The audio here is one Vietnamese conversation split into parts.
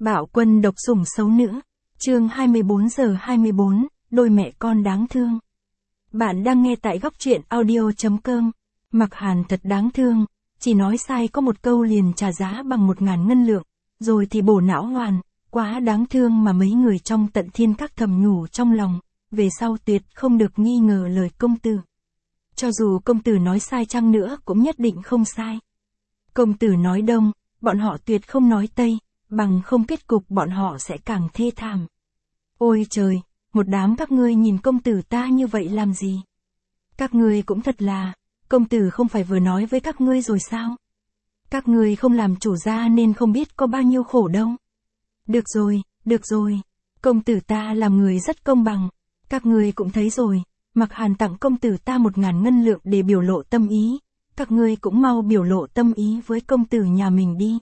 Bạo quân độc sủng xấu nữ. Chương 24:24, đôi mẹ con đáng thương. Bạn đang nghe tại góc truyện audio.com. Mặc Hàn thật đáng thương, chỉ nói sai có một câu liền trả giá bằng 1.000 ngân lượng, rồi thì bổ não hoàn, quá đáng thương mà mấy người trong Tận Thiên Các thầm nhủ trong lòng, về sau tuyệt không được nghi ngờ lời công tử. Cho dù công tử nói sai chăng nữa cũng nhất định không sai. Công tử nói đông, bọn họ tuyệt không nói tây, bằng không kết cục bọn họ sẽ càng thê thảm. Ôi trời, một đám các ngươi nhìn công tử ta như vậy làm gì? Các ngươi cũng thật là, công tử không phải vừa nói với các ngươi rồi sao? Các ngươi không làm chủ gia nên không biết có bao nhiêu khổ đâu. Được rồi, công tử ta làm người rất công bằng, các ngươi cũng thấy rồi, Mặc Hàn tặng công tử ta 1.000 ngân lượng để biểu lộ tâm ý, các ngươi cũng mau biểu lộ tâm ý với công tử nhà mình đi.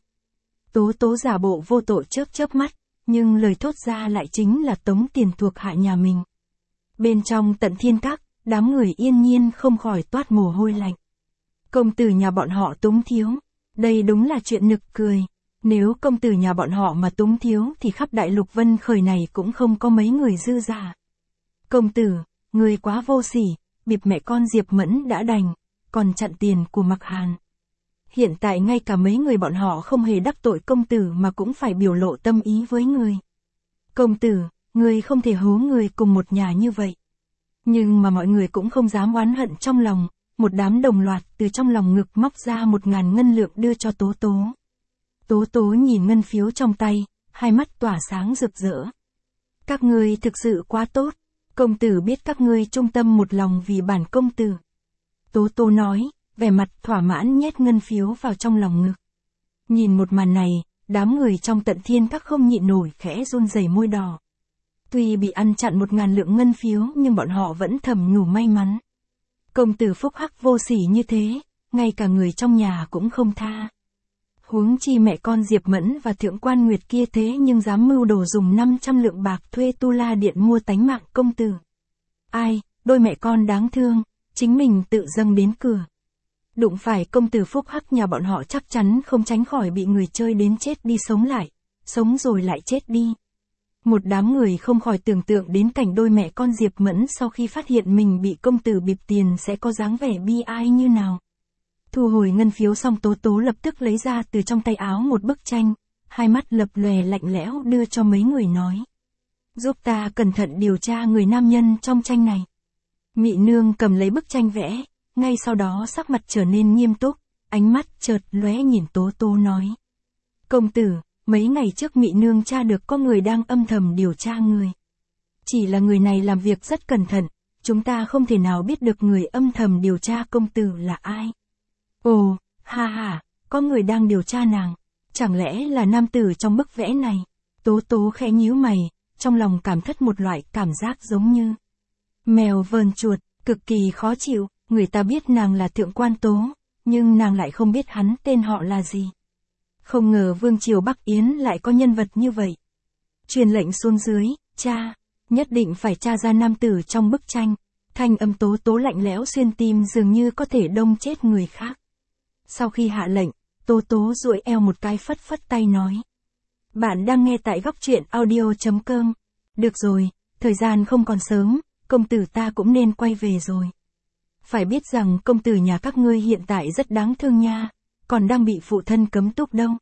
Tố Tố giả bộ vô tội chớp mắt, nhưng lời thốt ra lại chính là tống tiền thuộc hạ nhà mình. Bên trong Tận Thiên Các, đám người yên nhiên không khỏi toát mồ hôi lạnh. Công tử nhà bọn họ túng thiếu, đây đúng là chuyện nực cười. Nếu công tử nhà bọn họ mà túng thiếu thì khắp đại lục Vân Khởi này cũng không có mấy người dư giả. Công tử, người quá vô sỉ, bịp mẹ con Diệp Mẫn đã đành, còn chặn tiền của Mặc Hàn. Hiện tại ngay cả mấy người bọn họ không hề đắc tội công tử mà cũng phải biểu lộ tâm ý với người. Công tử, người không thể hố người cùng một nhà như vậy. Nhưng mà mọi người cũng không dám oán hận trong lòng, một đám đồng loạt từ trong lòng ngực móc ra 1.000 ngân lượng đưa cho Tố Tố. Tố Tố nhìn ngân phiếu trong tay, hai mắt tỏa sáng rực rỡ. Các ngươi thực sự quá tốt, công tử biết các ngươi trung tâm một lòng vì bản công tử. Tố Tố nói, vẻ mặt thỏa mãn nhét ngân phiếu vào trong lòng ngực. Nhìn một màn này, đám người trong Tận Thiên Các không nhịn nổi khẽ run rẩy môi đỏ. Tuy bị ăn chặn 1.000 lượng ngân phiếu nhưng bọn họ vẫn thầm nhủ may mắn. Công tử phúc hắc vô sỉ như thế, ngay cả người trong nhà cũng không tha. Huống chi mẹ con Diệp Mẫn và Thượng Quan Nguyệt kia thế nhưng dám mưu đồ dùng 500 lượng bạc thuê Tu La Điện mua tánh mạng công tử. Ai, đôi mẹ con đáng thương, chính mình tự dâng đến cửa. Đụng phải công tử phúc hắc nhà bọn họ chắc chắn không tránh khỏi bị người chơi đến chết đi sống lại, sống rồi lại chết đi. Một đám người không khỏi tưởng tượng đến cảnh đôi mẹ con Diệp Mẫn sau khi phát hiện mình bị công tử bịp tiền sẽ có dáng vẻ bi ai như nào. Thu hồi ngân phiếu xong Tố Tố lập tức lấy ra từ trong tay áo một bức tranh, hai mắt lập lòe lạnh lẽo đưa cho mấy người nói. Giúp ta cẩn thận điều tra người nam nhân trong tranh này. Mị nương cầm lấy bức tranh vẽ, ngay sau đó sắc mặt trở nên nghiêm túc, ánh mắt chợt lóe nhìn Tố Tố nói. Công tử, mấy ngày trước Mị nương tra được có người đang âm thầm điều tra người. Chỉ là người này làm việc rất cẩn thận, chúng ta không thể nào biết được người âm thầm điều tra công tử là ai. Ồ, ha, có người đang điều tra nàng, chẳng lẽ là nam tử trong bức vẽ này? Tố Tố khẽ nhíu mày, trong lòng cảm thất một loại cảm giác giống như mèo vờn chuột, cực kỳ khó chịu, người ta biết nàng là Thượng Quan Tố, nhưng nàng lại không biết hắn tên họ là gì. Không ngờ Vương Triều Bắc Yến lại có nhân vật như vậy. Truyền lệnh xuống dưới, cha, nhất định phải tra ra nam tử trong bức tranh. Thanh âm Tố Tố lạnh lẽo xuyên tim dường như có thể đông chết người khác. Sau khi hạ lệnh, Tố Tố duỗi eo một cái phất phất tay nói. Bạn đang nghe tại góc truyện audio.com. Được rồi, thời gian không còn sớm, công tử ta cũng nên quay về rồi. Phải biết rằng công tử nhà các ngươi hiện tại rất đáng thương nha, còn đang bị phụ thân cấm túc đâu.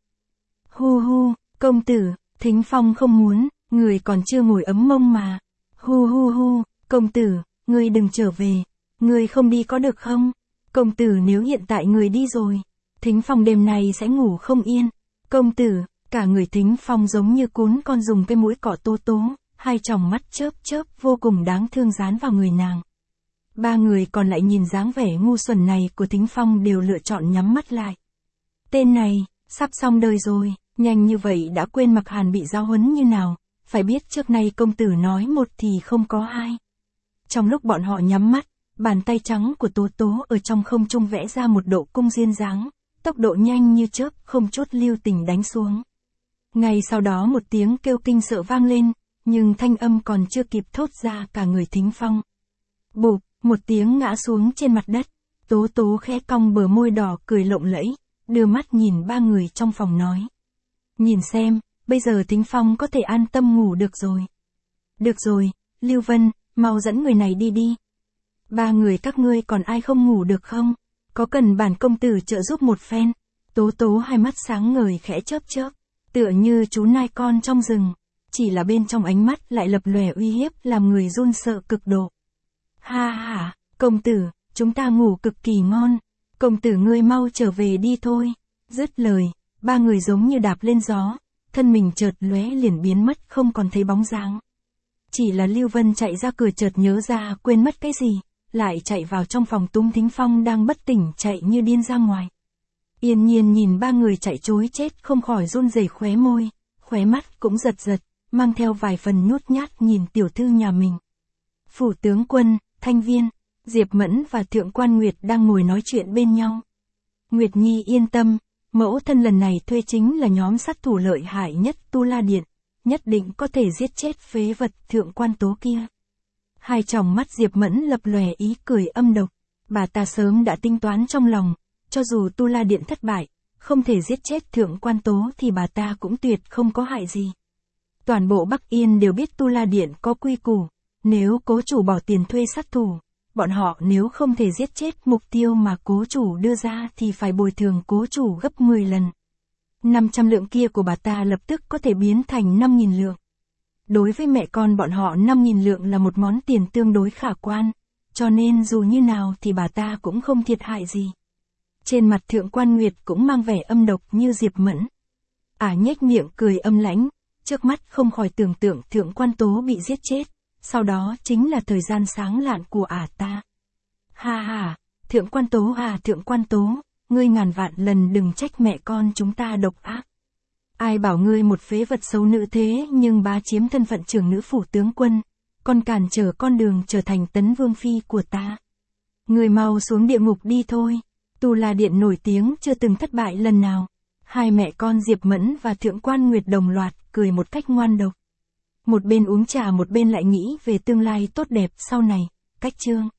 Hu, công tử, Thính Phong không muốn, người còn chưa ngồi ấm mông mà. Hu, công tử, ngươi đừng trở về, ngươi không đi có được không? Công tử nếu hiện tại người đi rồi, Thính Phong đêm nay sẽ ngủ không yên. Công tử, cả người Thính Phong giống như cún con dùng cái mũi cọ Tố Tố, hai tròng mắt chớp vô cùng đáng thương dán vào người nàng. Ba người còn lại nhìn dáng vẻ ngu xuẩn này của Thính Phong đều lựa chọn nhắm mắt lại. Tên này, sắp xong đời rồi, nhanh như vậy đã quên Mặc Hàn bị giáo huấn như nào, phải biết trước nay công tử nói một thì không có hai. Trong lúc bọn họ nhắm mắt, bàn tay trắng của Tố Tố ở trong không trung vẽ ra một độ cung duyên dáng, tốc độ nhanh như chớp không chút lưu tình đánh xuống. Ngay sau đó một tiếng kêu kinh sợ vang lên, nhưng thanh âm còn chưa kịp thốt ra cả người Thính Phong. Bụp, một tiếng ngã xuống trên mặt đất, Tố Tố khẽ cong bờ môi đỏ cười lộng lẫy, đưa mắt nhìn ba người trong phòng nói. Nhìn xem, bây giờ Thính Phong có thể an tâm ngủ được rồi. Được rồi, Lưu Vân, mau dẫn người này đi đi. Ba người các ngươi còn ai không ngủ được không? Có cần bản công tử trợ giúp một phen? Tố Tố hai mắt sáng ngời khẽ chớp chớp, tựa như chú nai con trong rừng, chỉ là bên trong ánh mắt lại lập lòe uy hiếp làm người run sợ cực độ. Ha ha, công tử, chúng ta ngủ cực kỳ ngon, công tử ngươi mau trở về đi thôi. Dứt lời, ba người giống như đạp lên gió, thân mình chợt lóe liền biến mất không còn thấy bóng dáng. Chỉ là Lưu Vân chạy ra cửa chợt nhớ ra quên mất cái gì, lại chạy vào trong phòng túm Thính Phong đang bất tỉnh chạy như điên ra ngoài. Yên Nhiên nhìn ba người chạy trối chết không khỏi run rẩy khóe môi, khóe mắt cũng giật giật, mang theo vài phần nhút nhát nhìn tiểu thư nhà mình. Phủ tướng quân, Thanh Viên, Diệp Mẫn và Thượng quan Nguyệt đang ngồi nói chuyện bên nhau. Nguyệt Nhi yên tâm, mẫu thân lần này thuê chính là nhóm sát thủ lợi hại nhất Tu La Điện, nhất định có thể giết chết phế vật Thượng quan Tố kia. Hai tròng mắt Diệp Mẫn lập lòe ý cười âm độc, bà ta sớm đã tính toán trong lòng, cho dù Tu La Điện thất bại, không thể giết chết Thượng quan Tố thì bà ta cũng tuyệt không có hại gì. Toàn bộ Bắc Yên đều biết Tu La Điện có quy củ, nếu cố chủ bỏ tiền thuê sát thủ, bọn họ nếu không thể giết chết mục tiêu mà cố chủ đưa ra thì phải bồi thường cố chủ gấp 10 lần. 500 lượng kia của bà ta lập tức có thể biến thành 5.000 lượng. Đối với mẹ con bọn họ 5.000 lượng là một món tiền tương đối khả quan, cho nên dù như nào thì bà ta cũng không thiệt hại gì. Trên mặt Thượng quan Nguyệt cũng mang vẻ âm độc như Diệp Mẫn. Nhếch miệng cười âm lãnh, trước mắt không khỏi tưởng tượng Thượng quan Tố bị giết chết, sau đó chính là thời gian sáng lạn của ta. Ha ha, Thượng quan Tố Thượng quan Tố, ngươi ngàn vạn lần đừng trách mẹ con chúng ta độc ác. Ai bảo ngươi một phế vật xấu nữ thế nhưng bá chiếm thân phận trưởng nữ phủ tướng quân, còn cản trở con đường trở thành tấn vương phi của ta. Ngươi mau xuống địa ngục đi thôi. Tu La Điện nổi tiếng chưa từng thất bại lần nào. Hai mẹ con Diệp Mẫn và Thượng quan Nguyệt đồng loạt cười một cách ngoan độc. Một bên uống trà một bên lại nghĩ về tương lai tốt đẹp sau này. Cách chương